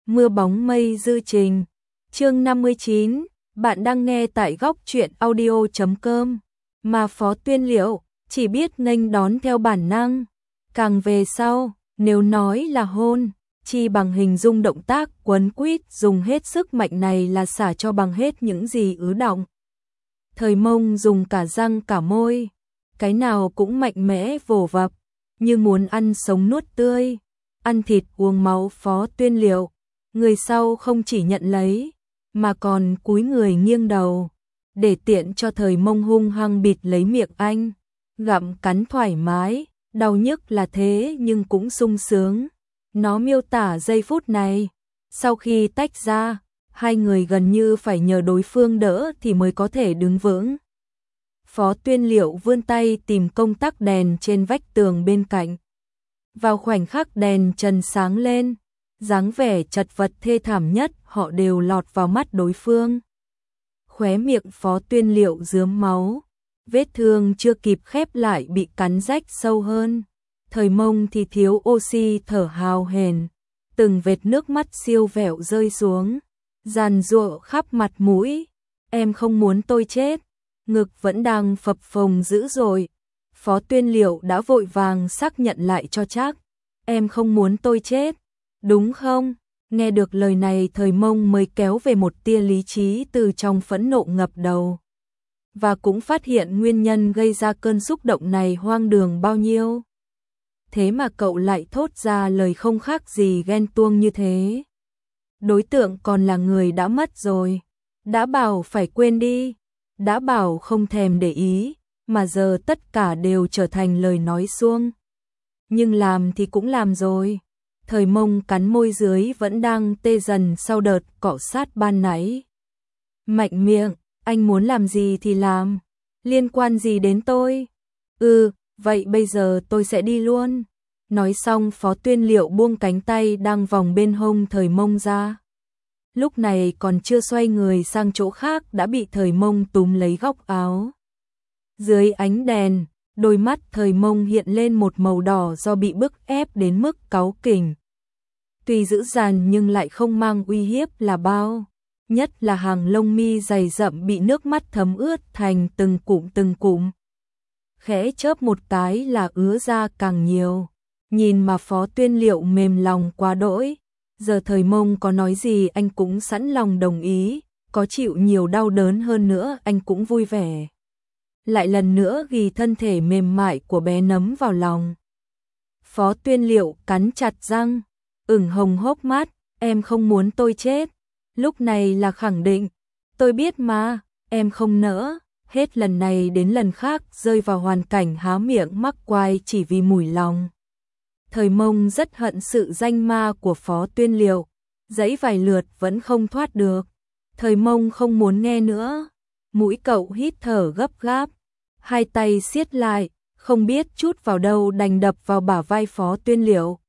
Mưa bóng mây dư trình. Chương 59, bạn đang nghe tại góc truyện audio.com. Mà Phó Tuyên Liệu chỉ biết nghênh đón theo bản năng. Càng về sau, nếu nói là hôn, chi bằng hình dung động tác quấn quýt dùng hết sức mạnh này là xả cho bằng hết những gì ứ đọng. Thời Mông dùng cả răng cả môi, cái nào cũng mạnh mẽ vồ vập, như muốn ăn sống nuốt tươi, ăn thịt uống máu Phó Tuyên Liệu. Người sau không chỉ nhận lấy, mà còn cúi người nghiêng đầu, để tiện cho Thời Mông hung hăng bịt lấy miệng anh, gặm cắn thoải mái, đau nhức là thế nhưng cũng sung sướng. Nó miêu tả giây phút này, sau khi tách ra, hai người gần như phải nhờ đối phương đỡ thì mới có thể đứng vững. Phó Tuyên Liệu vươn tay tìm công tắc đèn trên vách tường bên cạnh. Vào khoảnh khắc đèn trần sáng lên, dáng vẻ chật vật thê thảm nhất họ đều lọt vào mắt đối phương. Khóe miệng Phó Tuyên Liệu rướm máu, vết thương chưa kịp khép lại bị cắn rách sâu hơn. Thời Mông thì thiếu oxy thở hào hển, từng vệt nước mắt siêu vẹo rơi xuống, giàn giụa khắp mặt mũi. Em không muốn tôi chết. Ngực vẫn đang phập phồng dữ dội. Phó Tuyên Liệu đã vội vàng xác nhận lại cho chắc. Em không muốn tôi chết, đúng không? Nghe được lời này Thời Mông mới kéo về một tia lý trí từ trong phẫn nộ ngập đầu. Và cũng phát hiện nguyên nhân gây ra cơn xúc động này hoang đường bao nhiêu. Thế mà cậu lại thốt ra lời không khác gì ghen tuông như thế. Đối tượng còn là người đã mất rồi. Đã bảo phải quên đi, đã bảo không thèm để ý, mà giờ tất cả đều trở thành lời nói suông. Nhưng làm thì cũng làm rồi. Thời Mông cắn môi dưới vẫn đang tê dần sau đợt cọ sát ban nãy. Mạnh miệng, anh muốn làm gì thì làm, liên quan gì đến tôi? Vậy bây giờ tôi sẽ đi luôn. Nói xong Phó Tuyên Liệu buông cánh tay đang vòng bên hông Thời Mông ra. Lúc này còn chưa xoay người sang chỗ khác đã bị Thời Mông túm lấy góc áo. Dưới ánh đèn, đôi mắt Thời Mông hiện lên một màu đỏ do bị bức ép đến mức cáu kỉnh. Tuy dữ dằn nhưng lại không mang uy hiếp là bao. Nhất là hàng lông mi dày rậm bị nước mắt thấm ướt thành từng cụm. Khẽ chớp một cái là ứa ra càng nhiều. Nhìn mà Phó Tuyên Liệu mềm lòng quá đỗi. Giờ Thời Mông có nói gì anh cũng sẵn lòng đồng ý, có chịu nhiều đau đớn hơn nữa anh cũng vui vẻ. Lại lần nữa ghi thân thể mềm mại của bé nấm vào lòng. Phó Tuyên Liệu cắn chặt răng, ửng hồng hốc mắt, em không muốn tôi chết. Lúc này là khẳng định, tôi biết mà, em không nỡ. Hết lần này đến lần khác rơi vào hoàn cảnh há miệng mắc quai chỉ vì mùi lòng. Thời Mông rất hận sự danh ma của Phó Tuyên Liệu, giãy vài lượt vẫn không thoát được. Thời Mông không muốn nghe nữa, mũi cậu hít thở gấp gáp, hai tay siết lại, không biết chút vào đâu đành đập vào bả vai Phó Tuyên Liệu.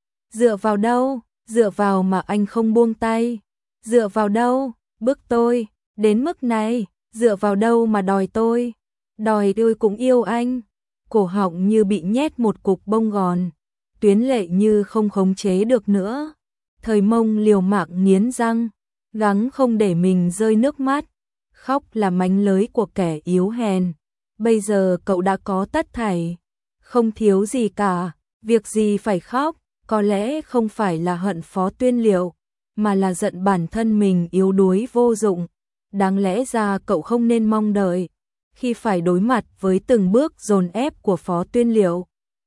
Dựa vào đâu? Dựa vào mà anh không buông tay. Dựa vào đâu? Bức tôi đến mức này, dựa vào đâu mà đòi tôi? Đòi tôi cũng yêu anh. Cổ họng như bị nhét một cục bông gòn, tuyến lệ như không khống chế được nữa. Thời Mông liều mạng nghiến răng, gắng không để mình rơi nước mắt. Khóc là mánh lới của kẻ yếu hèn. Bây giờ cậu đã có tất thảy, không thiếu gì cả, việc gì phải khóc. Có lẽ không phải là hận Phó Tuyên Liệu, mà là giận bản thân mình yếu đuối vô dụng. Đáng lẽ ra cậu không nên mong đợi, khi phải đối mặt với từng bước dồn ép của Phó Tuyên Liệu.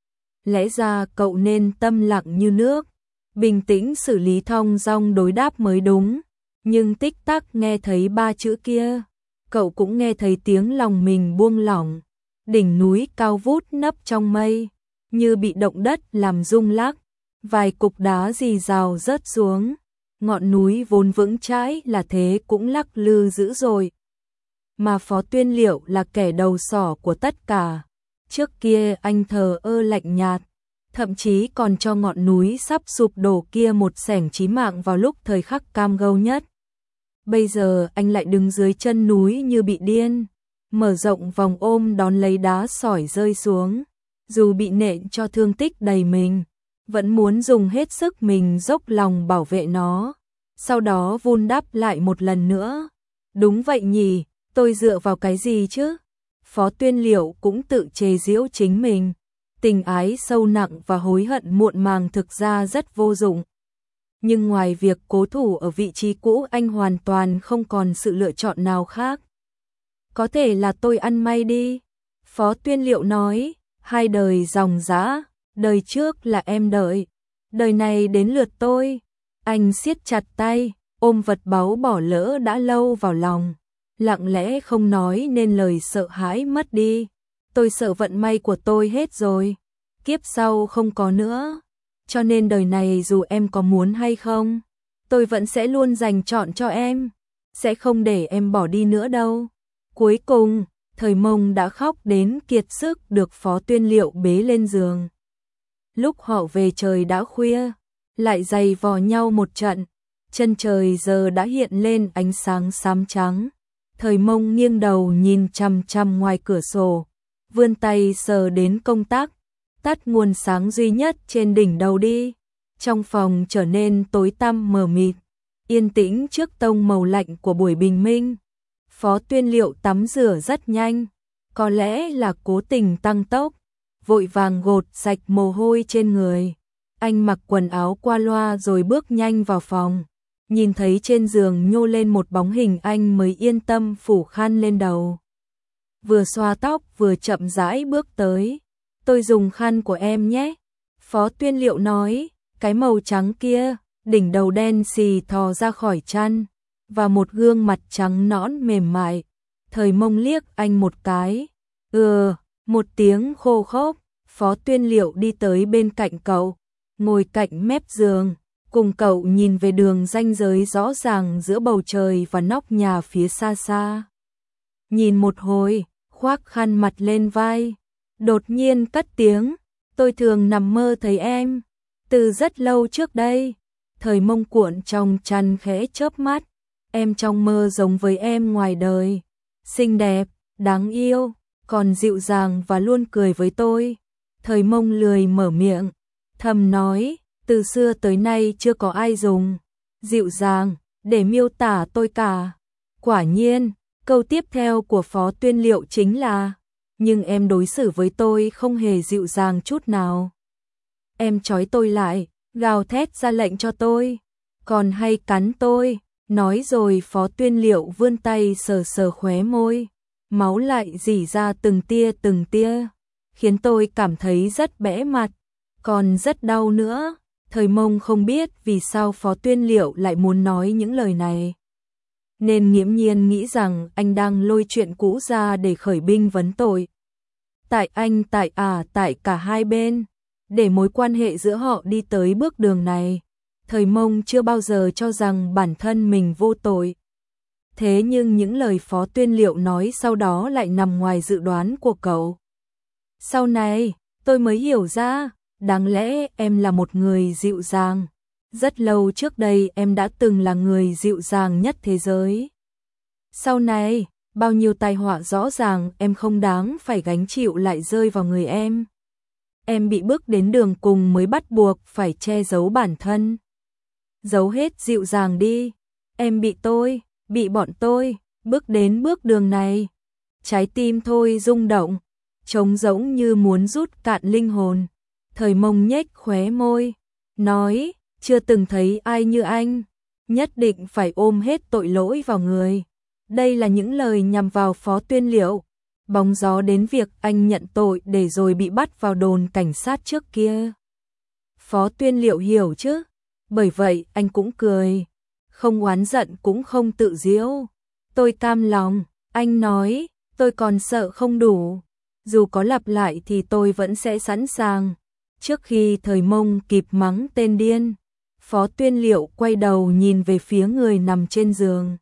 Lẽ ra cậu nên tâm lặng như nước, bình tĩnh xử lý thong dong đối đáp mới đúng. Nhưng tích tắc nghe thấy ba chữ kia, cậu cũng nghe thấy tiếng lòng mình buông lỏng. Đỉnh núi cao vút nấp trong mây, như bị động đất làm rung lắc. Vài cục đá rì rào rớt xuống, ngọn núi vốn vững chãi là thế cũng lắc lư dữ dội. Mà Phó Tuyên Liệu là kẻ đầu sỏ của tất cả. Trước kia anh thờ ơ lạnh nhạt, thậm chí còn cho ngọn núi sắp sụp đổ kia một xẻng chí mạng vào lúc thời khắc cam go nhất. Bây giờ anh lại đứng dưới chân núi như bị điên, mở rộng vòng ôm đón lấy đá sỏi rơi xuống. Dù bị nện cho thương tích đầy mình, vẫn muốn dùng hết sức mình dốc lòng bảo vệ nó. sau đó vun đắp lại một lần nữa. Đúng vậy nhỉ, tôi dựa vào cái gì chứ? Phó Tuyên Liệu cũng tự chế giễu chính mình. Tình ái sâu nặng và hối hận muộn màng thực ra rất vô dụng. Nhưng ngoài việc cố thủ ở vị trí cũ, anh hoàn toàn không còn sự lựa chọn nào khác. Có thể là tôi ăn may đi. Phó Tuyên Liệu nói, hai đời dòng dã, đời trước là em đợi, đời này đến lượt tôi. Anh siết chặt tay, ôm vật báu bỏ lỡ đã lâu vào lòng, lặng lẽ không nói nên lời, sợ hãi mất đi. Tôi sợ vận may của tôi hết rồi, kiếp sau không có nữa. Cho nên đời này dù em có muốn hay không, tôi vẫn sẽ luôn dành trọn cho em, sẽ không để em bỏ đi nữa đâu. Cuối cùng, Thời Mông đã khóc đến kiệt sức được Phó Tuyên Liệu bế lên giường. Lúc họ về trời đã khuya, lại giày vò nhau một trận, chân trời giờ đã hiện lên ánh sáng xám trắng. Thời Mông nghiêng đầu nhìn chằm chằm ngoài cửa sổ, vươn tay sờ đến công tắc, tắt nguồn sáng duy nhất trên đỉnh đầu đi. Trong phòng trở nên tối tăm mờ mịt, yên tĩnh trước tông màu lạnh của buổi bình minh. Phó Tuyên Liệu tắm rửa rất nhanh, có lẽ là cố tình tăng tốc, vội vàng gột sạch mồ hôi trên người. Anh mặc quần áo qua loa rồi bước nhanh vào phòng, nhìn thấy trên giường nhô lên một bóng hình, anh mới yên tâm phủ khăn lên đầu. Vừa xoa tóc vừa chậm rãi bước tới. Tôi dùng khăn của em nhé. Phó Tuyên Liệu nói, cái màu trắng kia, đỉnh đầu đen xì thò ra khỏi chăn, và một gương mặt trắng nõn mềm mại. Thời Mông liếc anh một cái. Một tiếng khô khốc. Phó Tuyên Liệu đi tới bên cạnh cậu, ngồi cạnh mép giường, cùng cậu nhìn về đường ranh giới rõ ràng giữa bầu trời và nóc nhà phía xa xa. Nhìn một hồi, khoác khăn mặt lên vai, đột nhiên cất tiếng, tôi thường nằm mơ thấy em, từ rất lâu trước đây. Thời Mông cuộn trong chăn khẽ chớp mắt, em trong mơ giống với em ngoài đời, xinh đẹp, đáng yêu, còn dịu dàng và luôn cười với tôi. Thời Mông lười mở miệng, thầm nói, từ xưa tới nay chưa có ai dùng dịu dàng để miêu tả tôi cả. Quả nhiên, câu tiếp theo của Phó Tuyên Liệu chính là, nhưng em đối xử với tôi không hề dịu dàng chút nào. Em trói tôi lại, gào thét ra lệnh cho tôi, còn hay cắn tôi. Nói rồi Phó Tuyên Liệu vươn tay sờ sờ khóe môi, máu lại rỉ ra từng tia, khiến tôi cảm thấy rất bẽ mặt, còn rất đau nữa. Thời Mông không biết vì sao Phó Tuyên Liệu lại muốn nói những lời này, nên nghiễm nhiên nghĩ rằng anh đang lôi chuyện cũ ra để khởi binh vấn tội. Tại anh, tại cả hai bên, để mối quan hệ giữa họ đi tới bước đường này. Thời Mông chưa bao giờ cho rằng bản thân mình vô tội. Thế nhưng những lời Phó Tuyên Liệu nói sau đó lại nằm ngoài dự đoán của cậu. Sau này, tôi mới hiểu ra, đáng lẽ em là một người dịu dàng. Rất lâu trước đây em đã từng là người dịu dàng nhất thế giới. Sau này, bao nhiêu tai họa rõ ràng em không đáng phải gánh chịu lại rơi vào người em. Em bị bước đến đường cùng mới bắt buộc phải che giấu bản thân. Giấu hết dịu dàng đi. Em bị bọn tôi, bước đến bước đường này. Trái tim thôi rung động, trống rỗng như muốn rút cạn linh hồn. Thời Mông nhếch khóe môi, nói, chưa từng thấy ai như anh, nhất định phải ôm hết tội lỗi vào người. Đây là những lời nhằm vào Phó Tuyên Liệu, bóng gió đến việc anh nhận tội để rồi bị bắt vào đồn cảnh sát trước kia. Phó Tuyên Liệu hiểu chứ, bởi vậy anh cũng cười, không oán giận cũng không tự giễu. Tôi cam lòng, anh nói, tôi còn sợ không đủ, dù có lặp lại thì tôi vẫn sẽ sẵn sàng. Trước khi Thời Mông kịp mắng tên điên, Phó Tuyên Liệu quay đầu nhìn về phía người nằm trên giường,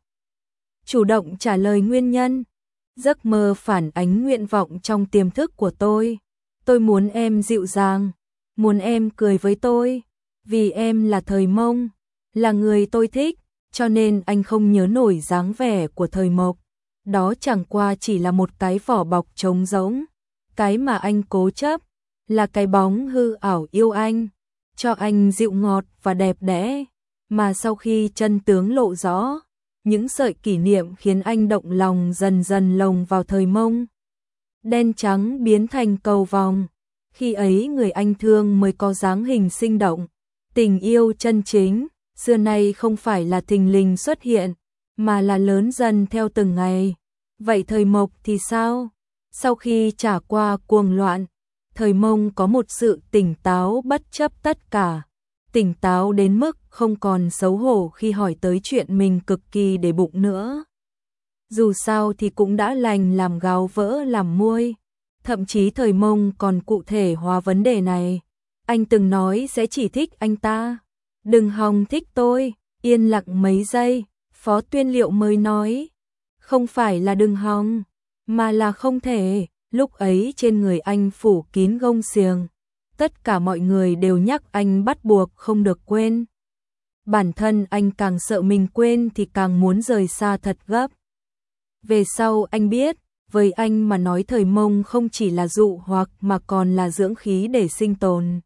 chủ động trả lời nguyên nhân. Giấc mơ phản ánh nguyện vọng trong tiềm thức của tôi. Tôi muốn em dịu dàng, muốn em cười với tôi, vì em là Thời Mông, là người tôi thích, cho nên anh không nhớ nổi dáng vẻ của Thời Mộc. Đó chẳng qua chỉ là một cái vỏ bọc trống rỗng. Cái mà anh cố chấp là cái bóng hư ảo yêu anh, cho anh dịu ngọt và đẹp đẽ. mà sau khi chân tướng lộ rõ, những sợi kỷ niệm khiến anh động lòng dần dần lồng vào thời Mông. Đen trắng biến thành cầu vồng, khi ấy người anh thương mới có dáng hình sinh động. Tình yêu chân chính, xưa nay không phải là thình lình xuất hiện, mà là lớn dần theo từng ngày. Vậy thời Mộc thì sao? Sau khi trải qua cuồng loạn, thời Mông có một sự tỉnh táo bất chấp tất cả. Tỉnh táo đến mức không còn xấu hổ khi hỏi tới chuyện mình cực kỳ để bụng nữa. Dù sao thì cũng đã lành làm gáo vỡ làm muôi. Thậm chí thời Mông còn cụ thể hóa vấn đề này. Anh từng nói sẽ chỉ thích anh ta. Đừng hòng thích tôi. Yên lặng mấy giây, Phó Tuyên Liệu mới nói. Không phải là đừng hòng, mà là không thể. Lúc ấy trên người anh phủ kín gông xiềng. Tất cả mọi người đều nhắc anh bắt buộc không được quên. Bản thân anh càng sợ mình quên thì càng muốn rời xa thật gấp. Về sau anh biết, với anh mà nói thời Mông không chỉ là dụ hoặc mà còn là dưỡng khí để sinh tồn.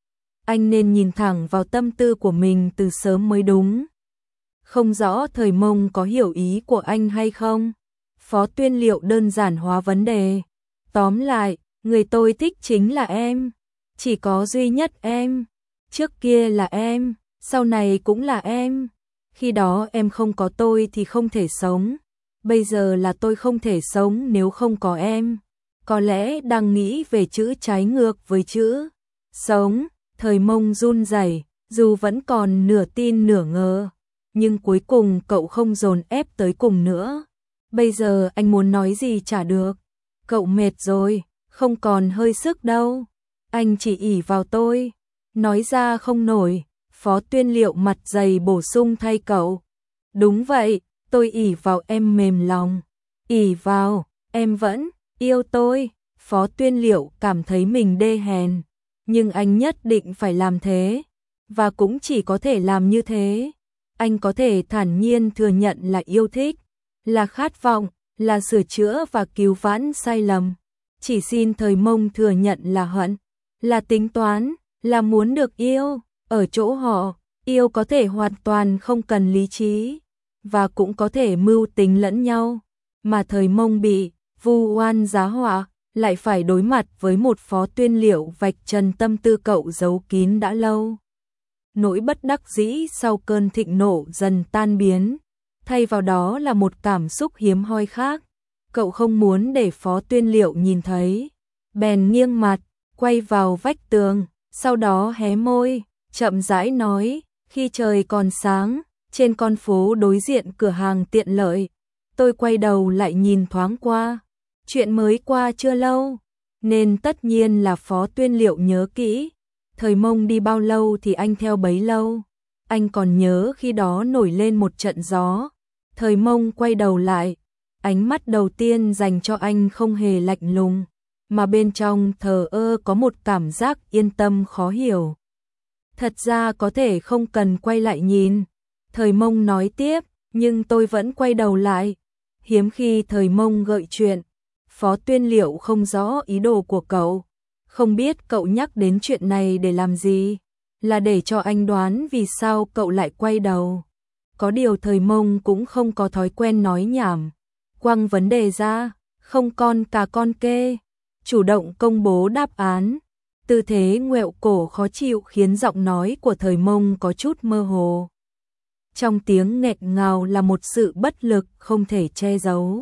Anh nên nhìn thẳng vào tâm tư của mình từ sớm mới đúng. Không rõ thời Mông có hiểu ý của anh hay không? Phó Tuyên Liệu đơn giản hóa vấn đề. Tóm lại, người tôi thích chính là em. Chỉ có duy nhất em. Trước kia là em, sau này cũng là em. Khi đó em không có tôi thì không thể sống. Bây giờ là tôi không thể sống nếu không có em. Có lẽ đang nghĩ về chữ trái ngược với chữ sống. Thời Mông run rẩy, dù vẫn còn nửa tin nửa ngờ. Nhưng cuối cùng cậu không dồn ép tới cùng nữa. Bây giờ anh muốn nói gì chả được. Cậu mệt rồi, không còn hơi sức đâu. Anh chỉ ỷ vào tôi. Nói ra không nổi. Phó Tuyên Liệu mặt dày bổ sung thay cậu. Đúng vậy, tôi ỷ vào em mềm lòng. Ỷ vào, em vẫn yêu tôi. Phó Tuyên Liệu cảm thấy mình đê hèn. Nhưng anh nhất định phải làm thế. Và cũng chỉ có thể làm như thế. Anh có thể thản nhiên thừa nhận là yêu thích, là khát vọng, là sửa chữa và cứu vãn sai lầm. Chỉ xin thời Mông thừa nhận là hận, là tính toán, là muốn được yêu. Ở chỗ họ, yêu có thể hoàn toàn không cần lý trí, và cũng có thể mưu tính lẫn nhau. Mà thời Mông bị vu oan giá họa, lại phải đối mặt với một Phó Tuyên Liệu vạch trần tâm tư cậu giấu kín đã lâu. Nỗi bất đắc dĩ sau cơn thịnh nộ dần tan biến, thay vào đó là một cảm xúc hiếm hoi khác. Cậu không muốn để Phó Tuyên Liệu nhìn thấy, bèn nghiêng mặt, quay vào vách tường, sau đó hé môi, chậm rãi nói, khi trời còn sáng, trên con phố đối diện cửa hàng tiện lợi, tôi quay đầu lại nhìn thoáng qua. Chuyện mới qua chưa lâu, nên tất nhiên là Phó Tuyên Liệu nhớ kỹ. Thời Mông đi bao lâu thì anh theo bấy lâu. Anh còn nhớ khi đó nổi lên một trận gió. Thời Mông quay đầu lại. Ánh mắt đầu tiên dành cho anh không hề lạnh lùng, mà bên trong thờ ơ có một cảm giác yên tâm khó hiểu. Thật ra có thể không cần quay lại nhìn. Thời Mông nói tiếp, nhưng tôi vẫn quay đầu lại. Hiếm khi thời Mông gợi chuyện. Phó Tuyên Liệu không rõ ý đồ của cậu. Không biết cậu nhắc đến chuyện này để làm gì, là để cho anh đoán vì sao cậu lại quay đầu. Có điều thời Mông cũng không có thói quen nói nhảm, quăng vấn đề ra, không con cà con kê, chủ động công bố đáp án. Tư thế ngoẹo cổ khó chịu khiến giọng nói của thời Mông có chút mơ hồ. Trong tiếng nghẹn ngào là một sự bất lực không thể che giấu.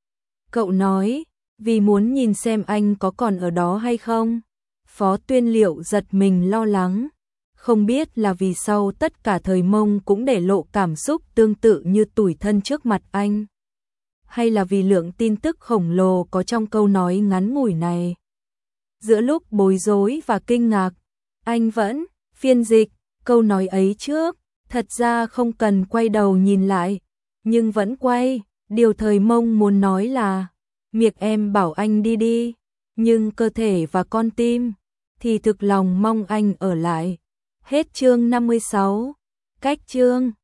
Cậu nói, vì muốn nhìn xem anh có còn ở đó hay không. Phó Tuyên Liệu giật mình lo lắng. Không biết là vì sau tất cả thời Mông cũng để lộ cảm xúc tương tự như tủi thân trước mặt anh. Hay là vì lượng tin tức khổng lồ có trong câu nói ngắn ngủi này. Giữa lúc bối rối và kinh ngạc, anh vẫn phiên dịch câu nói ấy trước. Thật ra không cần quay đầu nhìn lại, nhưng vẫn quay. Điều thời Mông muốn nói là miệng em bảo anh đi đi, nhưng cơ thể và con tim thì thực lòng mong anh ở lại. Hết chương 56. Cách chương